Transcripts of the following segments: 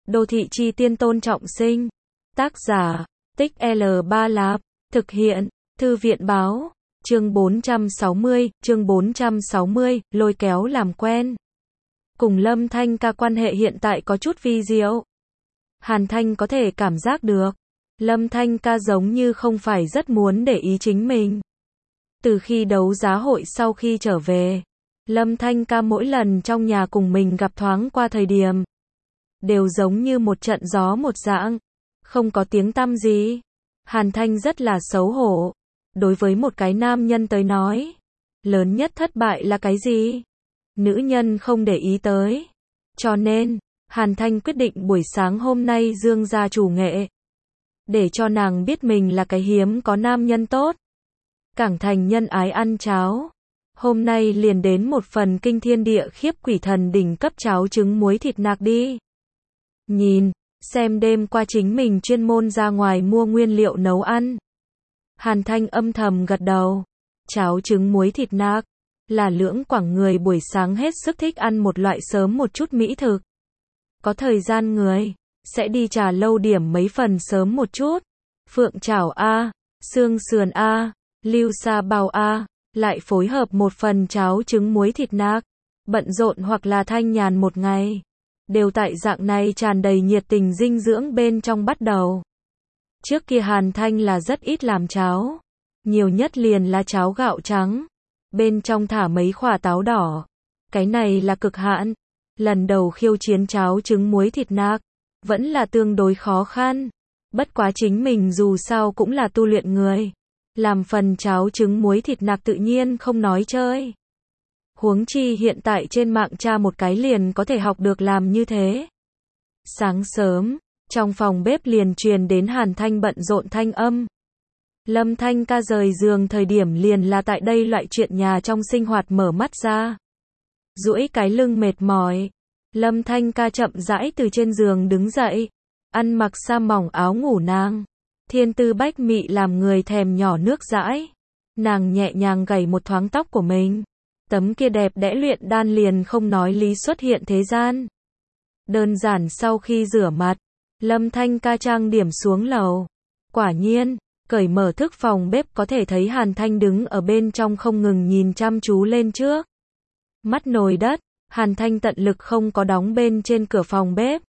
Đô thị chi tiên Tôn Trọng Sinh. Tác giả, Tích L3 Lạp. Thực hiện, Thư viện báo. Chương 460, lôi kéo làm quen. Cùng Lâm Thanh Ca quan hệ hiện tại có chút vi diệu. Hàn Thanh có thể cảm giác được. Lâm Thanh Ca giống như không phải rất muốn để ý chính mình. Từ khi đấu giá hội sau khi trở về, Lâm Thanh Ca mỗi lần trong nhà cùng mình gặp thoáng qua thời điểm, đều giống như một trận gió một dạng, không có tiếng tăm gì. Hàn Thanh rất là xấu hổ. Đối với một cái nam nhân tới nói, lớn nhất thất bại là cái gì? Nữ nhân không để ý tới. Cho nên, Hàn Thanh quyết định buổi sáng hôm nay dương ra chủ nghệ, để cho nàng biết mình là cái hiếm có nam nhân tốt. Cảng thành nhân ái ăn cháo. Hôm nay liền đến một phần kinh thiên địa khiếp quỷ thần đỉnh cấp cháo trứng muối thịt nạc đi. Nhìn, xem đêm qua chính mình chuyên môn ra ngoài mua nguyên liệu nấu ăn. Hàn Thanh âm thầm gật đầu. Cháo trứng muối thịt nạc là lưỡng quảng người buổi sáng hết sức thích ăn một loại sớm một chút mỹ thực. Có thời gian người sẽ đi trà lâu điểm mấy phần sớm một chút. Phượng chảo a, xương sườn a, lưu sa bào a, lại phối hợp một phần cháo trứng muối thịt nạc. Bận rộn hoặc là thanh nhàn một ngày, đều tại dạng này tràn đầy nhiệt tình dinh dưỡng bên trong bắt đầu. Trước kia Hàn Thanh là rất ít làm cháo, nhiều nhất liền là cháo gạo trắng, bên trong thả mấy quả táo đỏ. Cái này là cực hạn. Lần đầu khiêu chiến cháo trứng muối thịt nạc, vẫn là tương đối khó khăn. Bất quá chính mình dù sao cũng là tu luyện người, làm phần cháo trứng muối thịt nạc tự nhiên không nói chơi. Huống chi hiện tại trên mạng tra một cái liền có thể học được làm như thế. Sáng sớm, trong phòng bếp liền truyền đến Hàn Thanh bận rộn thanh âm. Lâm Thanh Ca rời giường thời điểm liền là tại đây loại chuyện nhà trong sinh hoạt mở mắt ra. Duỗi cái lưng mệt mỏi, Lâm Thanh Ca chậm rãi từ trên giường đứng dậy, ăn mặc sa mỏng áo ngủ nàng. Thiên tư bách mị làm người thèm nhỏ nước dãi. Nàng nhẹ nhàng gảy một thoáng tóc của mình. Tấm kia đẹp đẽ luyện đan liền không nói lý xuất hiện thế gian. Đơn giản sau khi rửa mặt, Lâm Thanh Ca trang điểm xuống lầu. Quả nhiên, cởi mở thức phòng bếp có thể thấy Hàn Thanh đứng ở bên trong không ngừng nhìn chăm chú lên trước. Mắt nồi đất, Hàn Thanh tận lực không có đóng bên trên cửa phòng bếp.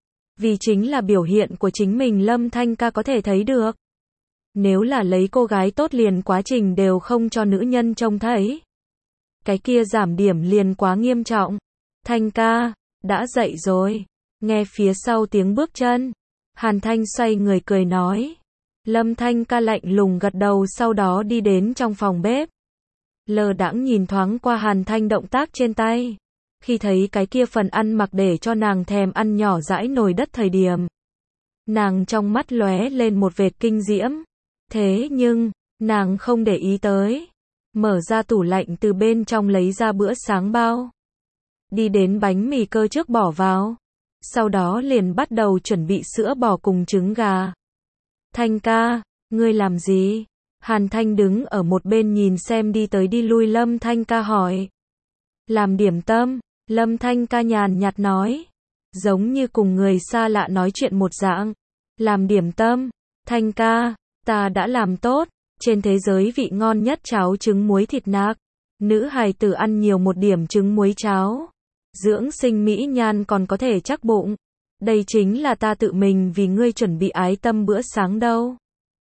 Vì chính là biểu hiện của chính mình Lâm Thanh Ca có thể thấy được. Nếu là lấy cô gái tốt liền quá trình đều không cho nữ nhân trông thấy, cái kia giảm điểm liền quá nghiêm trọng. Thanh ca, đã dậy rồi. Nghe phía sau tiếng bước chân, Hàn Thanh xoay người cười nói. Lâm Thanh Ca lạnh lùng gật đầu sau đó đi đến trong phòng bếp. Lờ đãng nhìn thoáng qua Hàn Thanh động tác trên tay. Khi thấy cái kia phần ăn mặc để cho nàng thèm ăn nhỏ dãi nồi đất thời điểm, nàng trong mắt lóe lên một vệt kinh diễm. Thế nhưng, nàng không để ý tới. Mở ra tủ lạnh từ bên trong lấy ra bữa sáng bao. Đi đến bánh mì cơ trước bỏ vào. Sau đó liền bắt đầu chuẩn bị sữa bò cùng trứng gà. Thanh ca, ngươi làm gì? Hàn Thanh đứng ở một bên nhìn xem đi tới đi lui Lâm Thanh Ca hỏi. Làm điểm tâm, Lâm Thanh Ca nhàn nhạt nói. Giống như cùng người xa lạ nói chuyện một dạng. Làm điểm tâm, Thanh ca, ta đã làm tốt. Trên thế giới vị ngon nhất cháo trứng muối thịt nạc. Nữ hài tử ăn nhiều một điểm trứng muối cháo. Dưỡng sinh mỹ nhan còn có thể chắc bụng. Đây chính là ta tự mình vì ngươi chuẩn bị ái tâm bữa sáng đâu.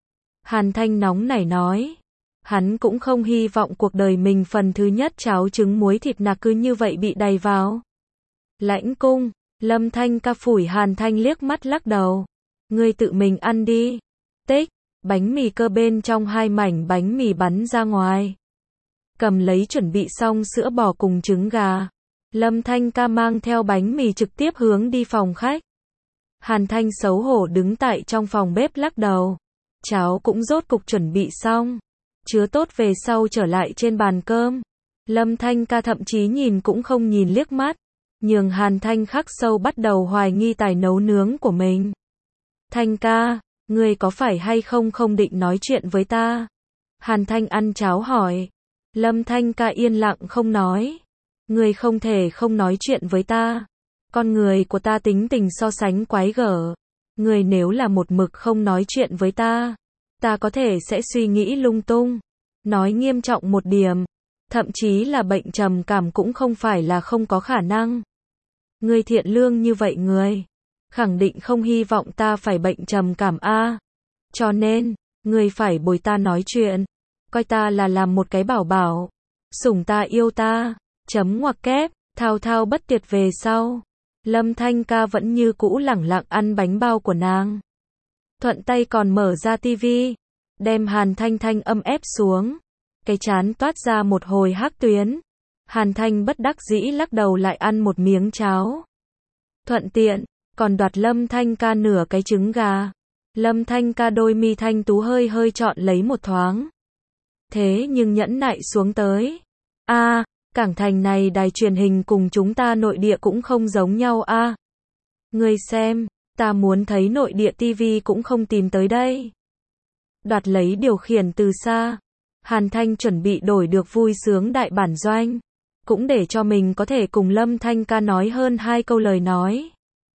Hàn Thanh nóng nảy nói. Hắn cũng không hy vọng cuộc đời mình phần thứ nhất cháo trứng muối thịt nạc cứ như vậy bị đầy vào. Lãnh cung, Lâm Thanh Ca phủi Hàn Thanh liếc mắt lắc đầu. Ngươi tự mình ăn đi. Tích. Bánh mì cơ bên trong hai mảnh bánh mì bắn ra ngoài. Cầm lấy chuẩn bị xong sữa bò cùng trứng gà. Lâm Thanh Ca mang theo bánh mì trực tiếp hướng đi phòng khách. Hàn Thanh xấu hổ đứng tại trong phòng bếp lắc đầu. Cháo cũng rốt cục chuẩn bị xong. Chứa tốt về sau trở lại trên bàn cơm. Lâm Thanh Ca thậm chí nhìn cũng không nhìn liếc mắt. Nhường Hàn Thanh khắc sâu bắt đầu hoài nghi tài nấu nướng của mình. Thanh ca, ngươi có phải hay không định nói chuyện với ta? Hàn Thanh ăn cháo hỏi. Lâm Thanh Ca yên lặng không nói. Ngươi không thể không nói chuyện với ta. Con người của ta tính tình so sánh quái gở. Người nếu là một mực không nói chuyện với ta có thể sẽ suy nghĩ lung tung. Nói nghiêm trọng một điểm, thậm chí là bệnh trầm cảm cũng không phải là không có khả năng. Người thiện lương như vậy người, khẳng định không hy vọng ta phải bệnh trầm cảm a. Cho nên, người phải bồi ta nói chuyện, coi ta là làm một cái bảo bảo, sủng ta yêu ta, chấm ngoặc kép, thao thao bất tuyệt về sau. Lâm Thanh Ca vẫn như cũ lẳng lặng ăn bánh bao của nàng. Thuận tay còn mở ra tivi, đem Hàn Thanh Thanh âm ép xuống. Cái trán toát ra một hồi hắc tuyến. Hàn Thanh bất đắc dĩ lắc đầu lại ăn một miếng cháo. Thuận tiện, còn đoạt Lâm Thanh Ca nửa cái trứng gà. Lâm Thanh Ca đôi mi thanh tú hơi hơi trọn lấy một thoáng. Thế nhưng nhẫn nại xuống tới. Cảng thành này đài truyền hình cùng chúng ta nội địa cũng không giống nhau a. Ngươi xem, ta muốn thấy nội địa tivi cũng không tìm tới đây. Đoạt lấy điều khiển từ xa. Hàn Thanh chuẩn bị đổi được vui sướng đại bản doanh. Cũng để cho mình có thể cùng Lâm Thanh Ca nói hơn 2 câu lời nói.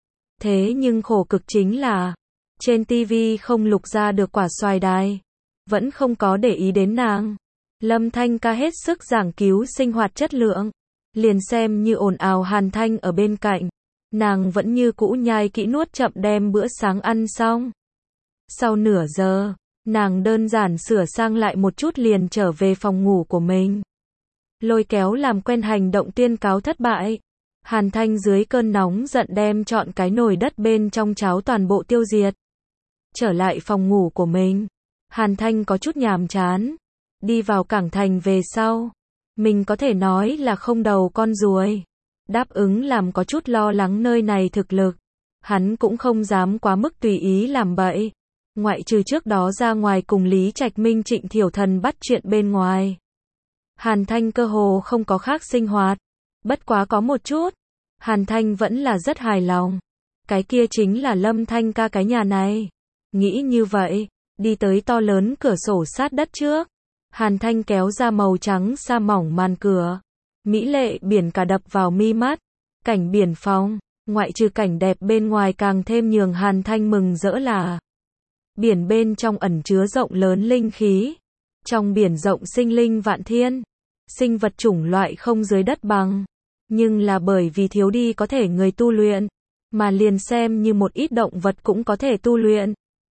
Thế nhưng khổ cực chính là, trên tivi không lục ra được quả xoài đài. Vẫn không có để ý đến nàng. Lâm Thanh Ca hết sức giảng cứu sinh hoạt chất lượng. Liền xem như ồn ào Hàn Thanh ở bên cạnh. Nàng vẫn như cũ nhai kỹ nuốt chậm đem bữa sáng ăn xong. Sau nửa giờ, nàng đơn giản sửa sang lại một chút liền trở về phòng ngủ của mình. Lôi kéo làm quen hành động tuyên cáo thất bại. Hàn Thanh dưới cơn nóng giận đem trọn cái nồi đất bên trong cháo toàn bộ tiêu diệt. Trở lại phòng ngủ của mình, Hàn Thanh có chút nhàm chán. Đi vào cảng thành về sau, mình có thể nói là không đầu con ruồi. Đáp ứng làm có chút lo lắng nơi này thực lực. Hắn cũng không dám quá mức tùy ý làm bậy. Ngoại trừ trước đó ra ngoài cùng Lý Trạch Minh Trịnh Thiểu Thần bắt chuyện bên ngoài. Hàn Thanh cơ hồ không có khác sinh hoạt. Bất quá có một chút, Hàn Thanh vẫn là rất hài lòng. Cái kia chính là Lâm Thanh Ca cái nhà này. Nghĩ như vậy, đi tới to lớn cửa sổ sát đất trước. Hàn Thanh kéo ra màu trắng sa mỏng màn cửa. Mỹ lệ biển cả đập vào mi mắt. Cảnh biển phong, ngoại trừ cảnh đẹp bên ngoài càng thêm nhường Hàn Thanh mừng rỡ là biển bên trong ẩn chứa rộng lớn linh khí. Trong biển rộng sinh linh vạn thiên. Sinh vật chủng loại không dưới đất bằng. Nhưng là bởi vì thiếu đi có thể người tu luyện. Mà liền xem như một ít động vật cũng có thể tu luyện.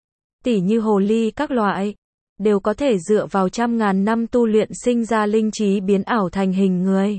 Tỉ như hồ ly các loại. Đều có thể dựa vào trăm ngàn năm tu luyện sinh ra linh trí biến ảo thành hình người.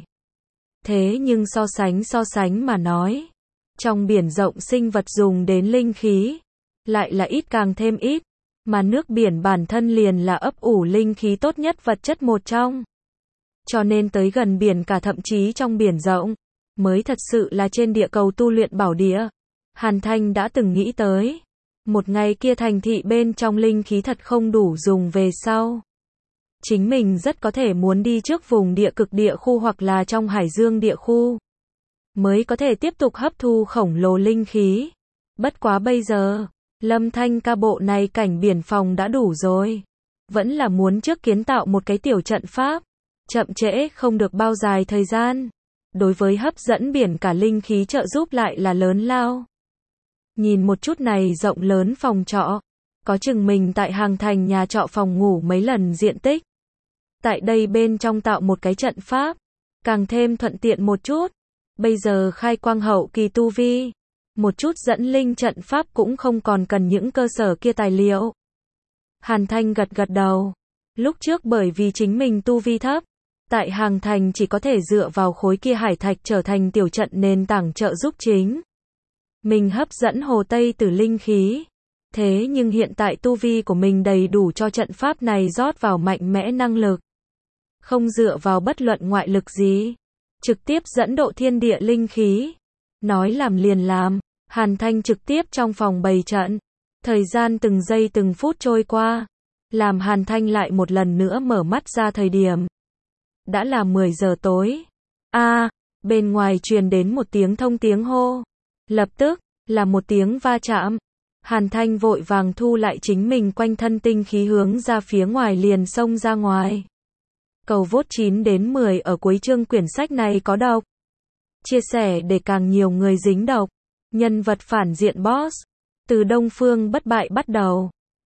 Thế nhưng so sánh mà nói. Trong biển rộng sinh vật dùng đến linh khí. Lại là ít càng thêm ít. Mà nước biển bản thân liền là ấp ủ linh khí tốt nhất vật chất một trong. Cho nên tới gần biển cả thậm chí trong biển rộng. Mới thật sự là trên địa cầu tu luyện bảo địa. Hàn Thanh đã từng nghĩ tới. Một ngày kia thành thị bên trong linh khí thật không đủ dùng về sau. Chính mình rất có thể muốn đi trước vùng địa cực địa khu hoặc là trong hải dương địa khu. Mới có thể tiếp tục hấp thu khổng lồ linh khí. Bất quá bây giờ, Lâm Thanh Ca bộ này cảnh biển phòng đã đủ rồi. Vẫn là muốn trước kiến tạo một cái tiểu trận pháp. Chậm trễ không được bao dài thời gian. Đối với hấp dẫn biển cả linh khí trợ giúp lại là lớn lao. Nhìn một chút này rộng lớn phòng trọ. Có chừng mình tại hàng thành nhà trọ phòng ngủ mấy lần diện tích. Tại đây bên trong tạo một cái trận pháp. Càng thêm thuận tiện một chút. Bây giờ khai quang hậu kỳ tu vi. Một chút dẫn linh trận pháp cũng không còn cần những cơ sở kia tài liệu. Hàn Thanh gật gật đầu. Lúc trước bởi vì chính mình tu vi thấp. Tại hàng thành chỉ có thể dựa vào khối kia hải thạch trở thành tiểu trận nền tảng trợ giúp chính. Mình hấp dẫn hồ Tây Tử linh khí. Thế nhưng hiện tại tu vi của mình đầy đủ cho trận pháp này rót vào mạnh mẽ năng lực. Không dựa vào bất luận ngoại lực gì. Trực tiếp dẫn độ thiên địa linh khí. Nói làm liền làm. Hàn Thanh trực tiếp trong phòng bày trận. Thời gian từng giây từng phút trôi qua. Làm Hàn Thanh lại một lần nữa mở mắt ra thời điểm. Đã là 10 giờ tối. Bên ngoài truyền đến một tiếng thông tiếng hô. Lập tức, là một tiếng va chạm. Hàn Thanh vội vàng thu lại chính mình quanh thân tinh khí hướng ra phía ngoài liền xông ra ngoài. Cầu vốt 9 đến 10 ở cuối chương quyển sách này có đọc. chia sẻ để càng nhiều người dính độc. Nhân vật phản diện boss. Từ Đông Phương bất bại bắt đầu.